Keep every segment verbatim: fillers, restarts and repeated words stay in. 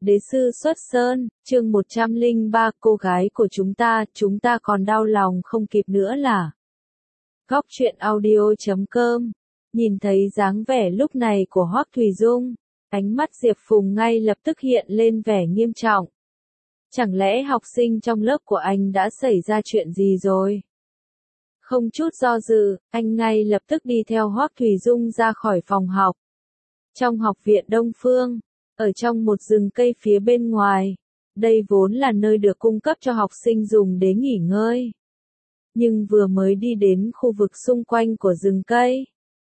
Đế sư xuất sơn, chương một trăm lẻ ba cô gái của chúng ta, chúng ta còn đau lòng không kịp nữa là. Góc truyện audio chấm com. Nhìn thấy dáng vẻ lúc này của Hoắc Thùy Dung, ánh mắt Diệp Phùng ngay lập tức hiện lên vẻ nghiêm trọng. Chẳng lẽ học sinh trong lớp của anh đã xảy ra chuyện gì rồi? Không chút do dự, anh ngay lập tức đi theo Hoắc Thùy Dung ra khỏi phòng học. Trong học viện Đông Phương, ở trong một rừng cây phía bên ngoài, đây vốn là nơi được cung cấp cho học sinh dùng để nghỉ ngơi. Nhưng vừa mới đi đến khu vực xung quanh của rừng cây,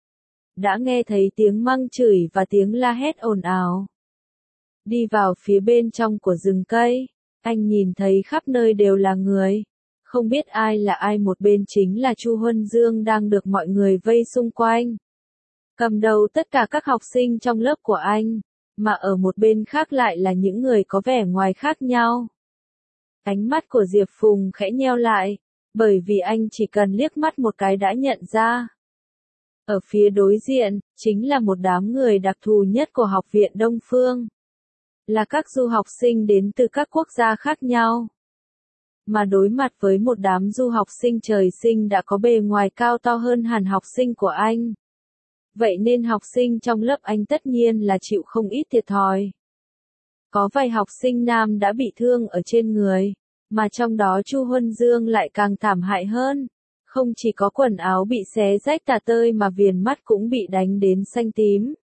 đã nghe thấy tiếng mắng chửi và tiếng la hét ồn ào. Đi vào phía bên trong của rừng cây, anh nhìn thấy khắp nơi đều là người. Không biết ai là ai, một bên chính là Chu Huân Dương đang được mọi người vây xung quanh. Cầm đầu tất cả các học sinh trong lớp của anh, mà ở một bên khác lại là những người có vẻ ngoài khác nhau. Ánh mắt của Diệp Phùng khẽ nheo lại, bởi vì anh chỉ cần liếc mắt một cái đã nhận ra. Ở phía đối diện, chính là một đám người đặc thù nhất của học viện Đông Phương. Là các du học sinh đến từ các quốc gia khác nhau. Mà đối mặt với một đám du học sinh trời sinh đã có bề ngoài cao to hơn hẳn học sinh của anh. Vậy nên học sinh trong lớp anh tất nhiên là chịu không ít thiệt thòi. Có vài học sinh nam đã bị thương ở trên người, mà trong đó Chu Huân Dương lại càng thảm hại hơn. Không chỉ có quần áo bị xé rách tả tơi mà viền mắt cũng bị đánh đến xanh tím.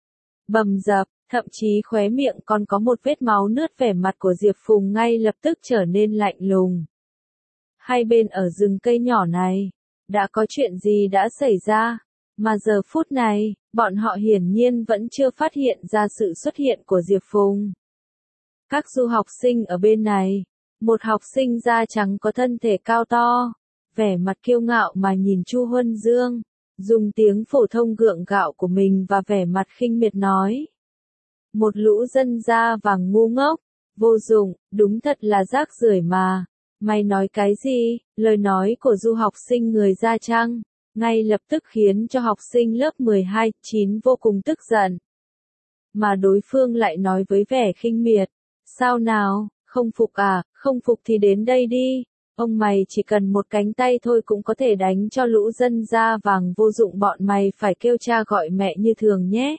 Bầm dập, thậm chí khóe miệng còn có một vết máu nướt, vẻ mặt của Diệp Phùng ngay lập tức trở nên lạnh lùng. Hai bên ở rừng cây nhỏ này, đã có chuyện gì đã xảy ra? Mà giờ phút này, bọn họ hiển nhiên vẫn chưa phát hiện ra sự xuất hiện của Diệp Phùng. Các du học sinh ở bên này, một học sinh da trắng có thân thể cao to, vẻ mặt kiêu ngạo mà nhìn Chu Huân Dương, dùng tiếng phổ thông gượng gạo của mình và vẻ mặt khinh miệt nói. Một lũ dân da vàng ngu ngốc, vô dụng, đúng thật là rác rưởi mà. Mày nói cái gì? Lời nói của du học sinh người da trắng ngay lập tức khiến cho học sinh lớp mười hai chín vô cùng tức giận. Mà đối phương lại nói với vẻ khinh miệt, sao nào, không phục à, không phục thì đến đây đi, ông mày chỉ cần một cánh tay thôi cũng có thể đánh cho lũ dân da vàng vô dụng bọn mày phải kêu cha gọi mẹ như thường nhé.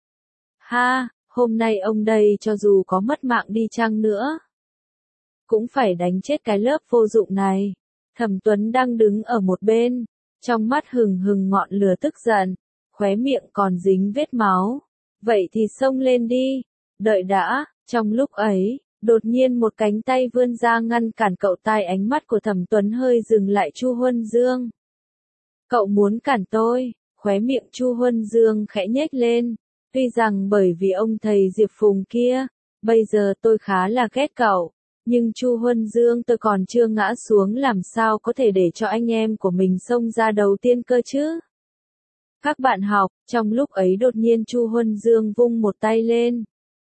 Ha, hôm nay ông đây cho dù có mất mạng đi chăng nữa, cũng phải đánh chết cái lớp vô dụng này. Thẩm Tuấn đang đứng ở một bên, trong mắt hừng hừng ngọn lửa tức giận, khóe miệng còn dính vết máu. Vậy thì xông lên đi, đợi đã, trong lúc ấy, đột nhiên một cánh tay vươn ra ngăn cản cậu, tai ánh mắt của Thẩm Tuấn hơi dừng lại. Chu Huân Dương. Cậu muốn cản tôi? Khóe miệng Chu Huân Dương khẽ nhếch lên, tuy rằng bởi vì ông thầy Diệp Phùng kia, bây giờ tôi khá là ghét cậu. Nhưng Chu Huân Dương, tôi còn chưa ngã xuống làm sao có thể để cho anh em của mình xông ra đầu tiên cơ chứ? Các bạn học, trong lúc ấy đột nhiên Chu Huân Dương vung một tay lên.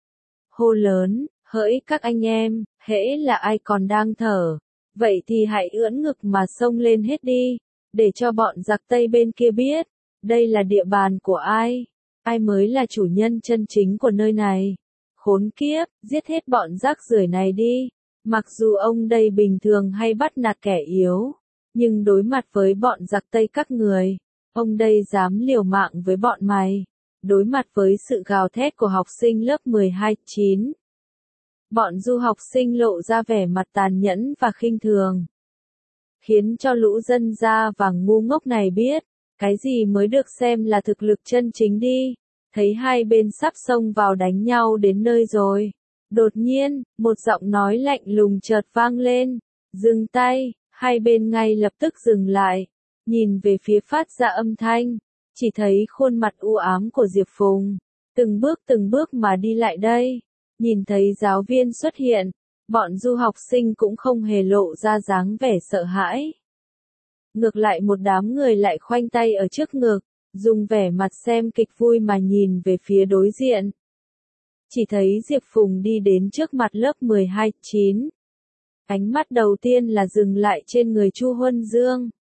Hô lớn, hỡi các anh em, hễ là ai còn đang thở, vậy thì hãy ưỡn ngực mà xông lên hết đi, để cho bọn giặc Tây bên kia biết, đây là địa bàn của ai, ai mới là chủ nhân chân chính của nơi này. Khốn kiếp, giết hết bọn rác rưởi này đi. Mặc dù ông đây bình thường hay bắt nạt kẻ yếu, nhưng đối mặt với bọn giặc Tây các người, ông đây dám liều mạng với bọn mày. Đối mặt với sự gào thét của học sinh lớp mười hai chín, bọn du học sinh lộ ra vẻ mặt tàn nhẫn và khinh thường, khiến cho lũ dân da vàng ngu ngốc này biết, cái gì mới được xem là thực lực chân chính đi. Thấy hai bên sắp xông vào đánh nhau đến nơi rồi. Đột nhiên, một giọng nói lạnh lùng chợt vang lên, dừng tay, hai bên ngay lập tức dừng lại, nhìn về phía phát ra âm thanh, chỉ thấy khuôn mặt u ám của Diệp Phùng, từng bước từng bước mà đi lại đây. Nhìn thấy giáo viên xuất hiện, bọn du học sinh cũng không hề lộ ra dáng vẻ sợ hãi. Ngược lại một đám người lại khoanh tay ở trước ngực, dùng vẻ mặt xem kịch vui mà nhìn về phía đối diện. Chỉ thấy Diệp Phùng đi đến trước mặt lớp mười hai chín. Ánh mắt đầu tiên là dừng lại trên người Chu Huân Dương.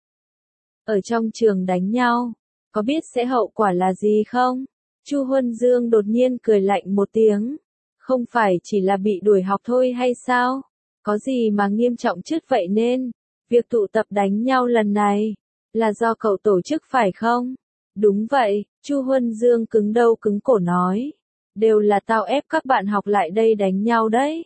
Ở trong trường đánh nhau, có biết sẽ hậu quả là gì không? Chu Huân Dương đột nhiên cười lạnh một tiếng. Không phải chỉ là bị đuổi học thôi hay sao? Có gì mà nghiêm trọng chứ vậy nên, việc tụ tập đánh nhau lần này, là do cậu tổ chức phải không? Đúng vậy, Chu Huân Dương cứng đầu cứng cổ nói. Đều là tao ép các bạn học lại đây đánh nhau đấy.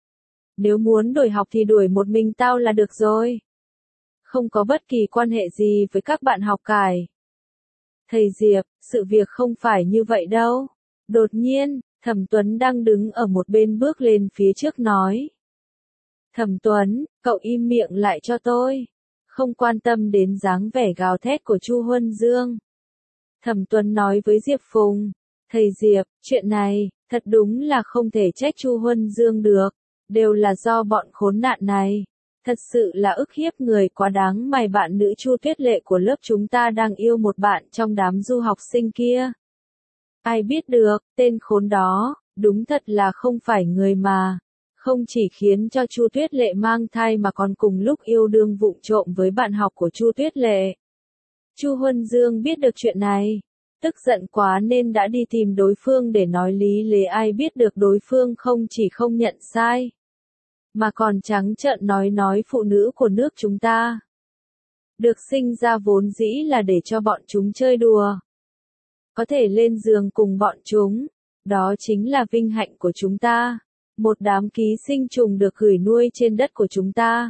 Nếu muốn đuổi học thì đuổi một mình tao là được rồi. Không có bất kỳ quan hệ gì với các bạn học cải. Thầy Diệp, sự việc không phải như vậy đâu. Đột nhiên, Thẩm Tuấn đang đứng ở một bên bước lên phía trước nói. Thẩm Tuấn, cậu im miệng lại cho tôi. Không quan tâm đến dáng vẻ gào thét của Chu Huân Dương. Thẩm Tuấn nói với Diệp Phùng. Thầy Diệp, chuyện này, thật đúng là không thể trách Chu Huân Dương được. Đều là do bọn khốn nạn này. Thật sự là ức hiếp người quá đáng mày bạn nữ Chu Tuyết Lệ của lớp chúng ta đang yêu một bạn trong đám du học sinh kia. Ai biết được, tên khốn đó, đúng thật là không phải người mà. Không chỉ khiến cho Chu Tuyết Lệ mang thai mà còn cùng lúc yêu đương vụng trộm với bạn học của Chu Tuyết Lệ. Chu Huân Dương biết được chuyện này. Tức giận quá nên đã đi tìm đối phương để nói lý lẽ ai biết được đối phương không chỉ không nhận sai. Mà còn trắng trợn nói nói phụ nữ của nước chúng ta. Được sinh ra vốn dĩ là để cho bọn chúng chơi đùa. Có thể lên giường cùng bọn chúng. Đó chính là vinh hạnh của chúng ta. Một đám ký sinh trùng được gửi nuôi trên đất của chúng ta.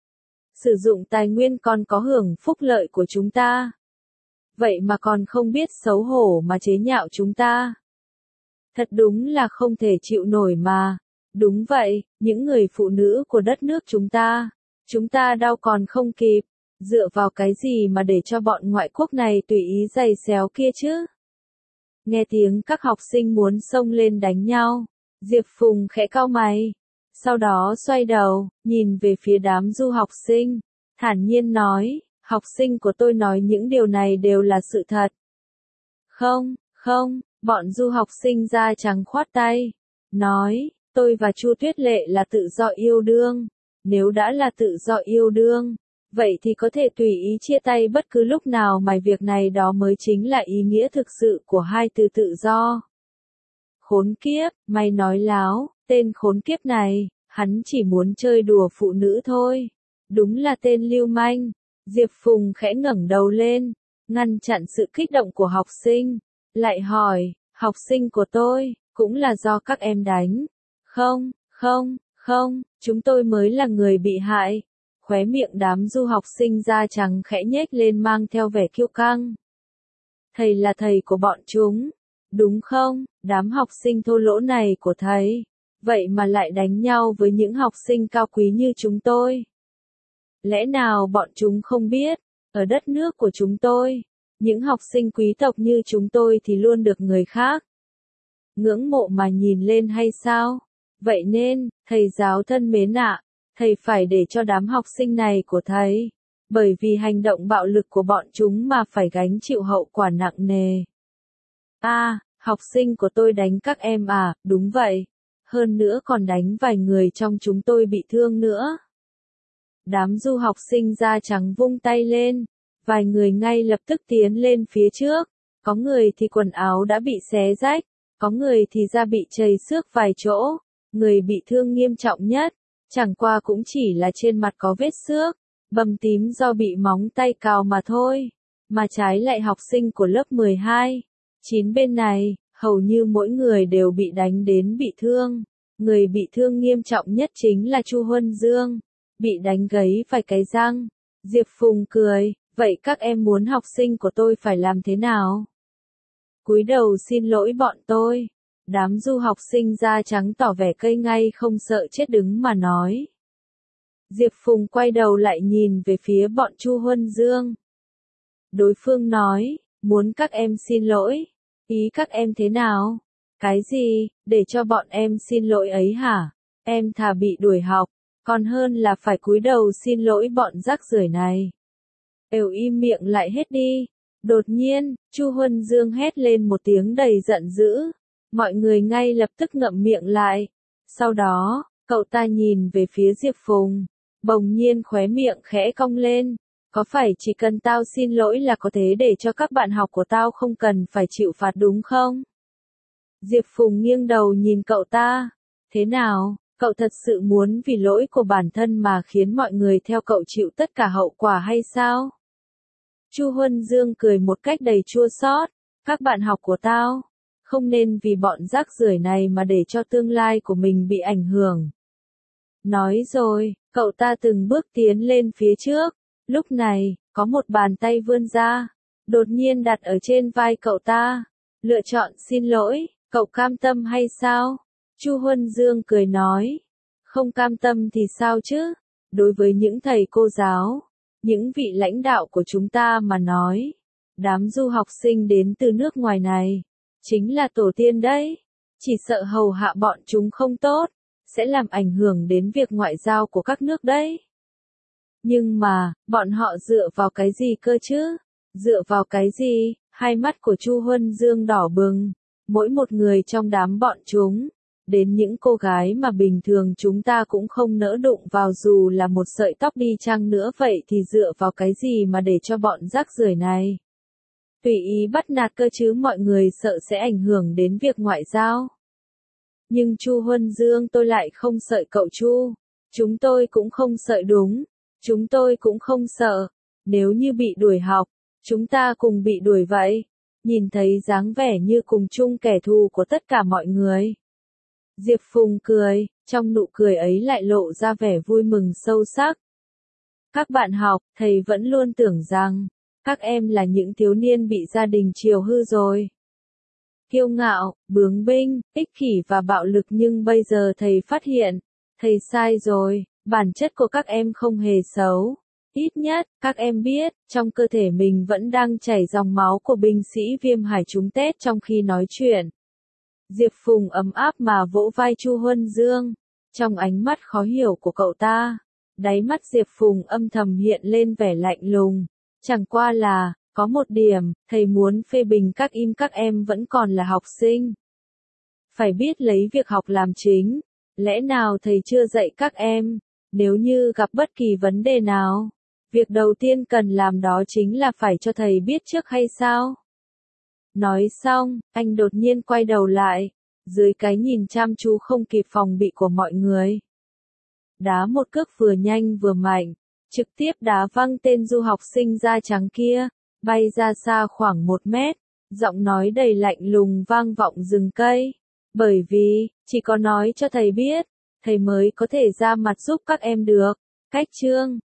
Sử dụng tài nguyên còn có hưởng phúc lợi của chúng ta. Vậy mà còn không biết xấu hổ mà chế nhạo chúng ta. Thật đúng là không thể chịu nổi mà. Đúng vậy, những người phụ nữ của đất nước chúng ta. Chúng ta đau còn không kịp. Dựa vào cái gì mà để cho bọn ngoại quốc này tùy ý giày xéo kia chứ? Nghe tiếng các học sinh muốn xông lên đánh nhau. Diệp Phùng khẽ cau mày. Sau đó xoay đầu, nhìn về phía đám du học sinh. Thản nhiên nói, học sinh của tôi nói những điều này đều là sự thật. Không, không, bọn du học sinh da trắng khoát tay. Nói, tôi và Chu Tuyết Lệ là tự do yêu đương. Nếu đã là tự do yêu đương, vậy thì có thể tùy ý chia tay bất cứ lúc nào mà việc này đó mới chính là ý nghĩa thực sự của hai từ tự do. Khốn kiếp, mày nói láo, tên khốn kiếp này, hắn chỉ muốn chơi đùa phụ nữ thôi. Đúng là tên lưu manh. Diệp Phùng khẽ ngẩng đầu lên, ngăn chặn sự kích động của học sinh. Lại hỏi, học sinh của tôi, cũng là do các em đánh. Không, không, không, chúng tôi mới là người bị hại. Khóe miệng đám du học sinh da trắng khẽ nhếch lên mang theo vẻ kiêu căng. Thầy là thầy của bọn chúng. Đúng không, đám học sinh thô lỗ này của thầy. Vậy mà lại đánh nhau với những học sinh cao quý như chúng tôi. Lẽ nào bọn chúng không biết, ở đất nước của chúng tôi, những học sinh quý tộc như chúng tôi thì luôn được người khác ngưỡng mộ mà nhìn lên hay sao? Vậy nên, thầy giáo thân mến ạ, thầy phải để cho đám học sinh này của thầy, bởi vì hành động bạo lực của bọn chúng mà phải gánh chịu hậu quả nặng nề. A, à, học sinh của tôi đánh các em à, đúng vậy. Hơn nữa còn đánh vài người trong chúng tôi bị thương nữa. Đám du học sinh da trắng vung tay lên, vài người ngay lập tức tiến lên phía trước. Có người thì quần áo đã bị xé rách, có người thì da bị chảy xước vài chỗ. Người bị thương nghiêm trọng nhất, chẳng qua cũng chỉ là trên mặt có vết xước, bầm tím do bị móng tay cào mà thôi. Mà trái lại học sinh của lớp mười hai, chín bên này, hầu như mỗi người đều bị đánh đến bị thương. Người bị thương nghiêm trọng nhất chính là Chu Huân Dương, bị đánh gãy vài cái răng. Diệp Phùng cười, vậy các em muốn học sinh của tôi phải làm thế nào? Cúi đầu xin lỗi bọn tôi. Đám du học sinh da trắng tỏ vẻ cây ngay không sợ chết đứng mà nói. Diệp Phùng quay đầu lại nhìn về phía bọn Chu Huân Dương. Đối phương nói, muốn các em xin lỗi. Ý các em thế nào? Cái gì, để cho bọn em xin lỗi ấy hả? Em thà bị đuổi học, còn hơn là phải cúi đầu xin lỗi bọn rác rưởi này. Đều im miệng lại hết đi. Đột nhiên, Chu Huân Dương hét lên một tiếng đầy giận dữ. Mọi người ngay lập tức ngậm miệng lại. Sau đó, cậu ta nhìn về phía Diệp Phùng. Bỗng nhiên khóe miệng khẽ cong lên. Có phải chỉ cần tao xin lỗi là có thể để cho các bạn học của tao không cần phải chịu phạt đúng không? Diệp Phùng nghiêng đầu nhìn cậu ta. Thế nào, cậu thật sự muốn vì lỗi của bản thân mà khiến mọi người theo cậu chịu tất cả hậu quả hay sao? Chu Huân Dương cười một cách đầy chua xót. Các bạn học của tao, không nên vì bọn rác rưởi này mà để cho tương lai của mình bị ảnh hưởng. Nói rồi, cậu ta từng bước tiến lên phía trước. Lúc này, có một bàn tay vươn ra, đột nhiên đặt ở trên vai cậu ta. Lựa chọn xin lỗi, cậu cam tâm hay sao? Chu Huân Dương cười nói. Không cam tâm thì sao chứ? Đối với những thầy cô giáo, những vị lãnh đạo của chúng ta mà nói, đám du học sinh đến từ nước ngoài này, chính là tổ tiên đấy. Chỉ sợ hầu hạ bọn chúng không tốt, sẽ làm ảnh hưởng đến việc ngoại giao của các nước đấy. Nhưng mà, bọn họ dựa vào cái gì cơ chứ? Dựa vào cái gì? Hai mắt của Chu Huân Dương đỏ bừng. Mỗi một người trong đám bọn chúng, đến những cô gái mà bình thường chúng ta cũng không nỡ đụng vào dù là một sợi tóc đi chăng nữa, vậy thì dựa vào cái gì mà để cho bọn rác rưởi này tùy ý bắt nạt cơ chứ? Mọi người sợ sẽ ảnh hưởng đến việc ngoại giao. Nhưng Chu Huân Dương, tôi lại không sợ cậu Chu. Chúng tôi cũng không sợ. Đúng, chúng tôi cũng không sợ. Nếu như bị đuổi học, chúng ta cùng bị đuổi vậy. Nhìn thấy dáng vẻ như cùng chung kẻ thù của tất cả mọi người, Diệp Phùng cười, trong nụ cười ấy lại lộ ra vẻ vui mừng sâu sắc. Các bạn học, thầy vẫn luôn tưởng rằng, các em là những thiếu niên bị gia đình chiều hư rồi. Kiêu ngạo, bướng binh, ích kỷ và bạo lực, nhưng bây giờ thầy phát hiện, thầy sai rồi, bản chất của các em không hề xấu. Ít nhất, các em biết, trong cơ thể mình vẫn đang chảy dòng máu của binh sĩ Viêm Hải chúng Tết trong khi nói chuyện. Diệp Phùng ấm áp mà vỗ vai Chu Huân Dương. Trong ánh mắt khó hiểu của cậu ta, đáy mắt Diệp Phùng âm thầm hiện lên vẻ lạnh lùng. Chẳng qua là, có một điểm, thầy muốn phê bình các im các em vẫn còn là học sinh. Phải biết lấy việc học làm chính. Lẽ nào thầy chưa dạy các em? Nếu như gặp bất kỳ vấn đề nào, việc đầu tiên cần làm đó chính là phải cho thầy biết trước hay sao? Nói xong, anh đột nhiên quay đầu lại, dưới cái nhìn chăm chú không kịp phòng bị của mọi người. Đá một cước vừa nhanh vừa mạnh, trực tiếp đá văng tên du học sinh da trắng kia, bay ra xa khoảng một mét, giọng nói đầy lạnh lùng vang vọng rừng cây. Bởi vì, chỉ có nói cho thầy biết, thầy mới có thể ra mặt giúp các em được. Cách chương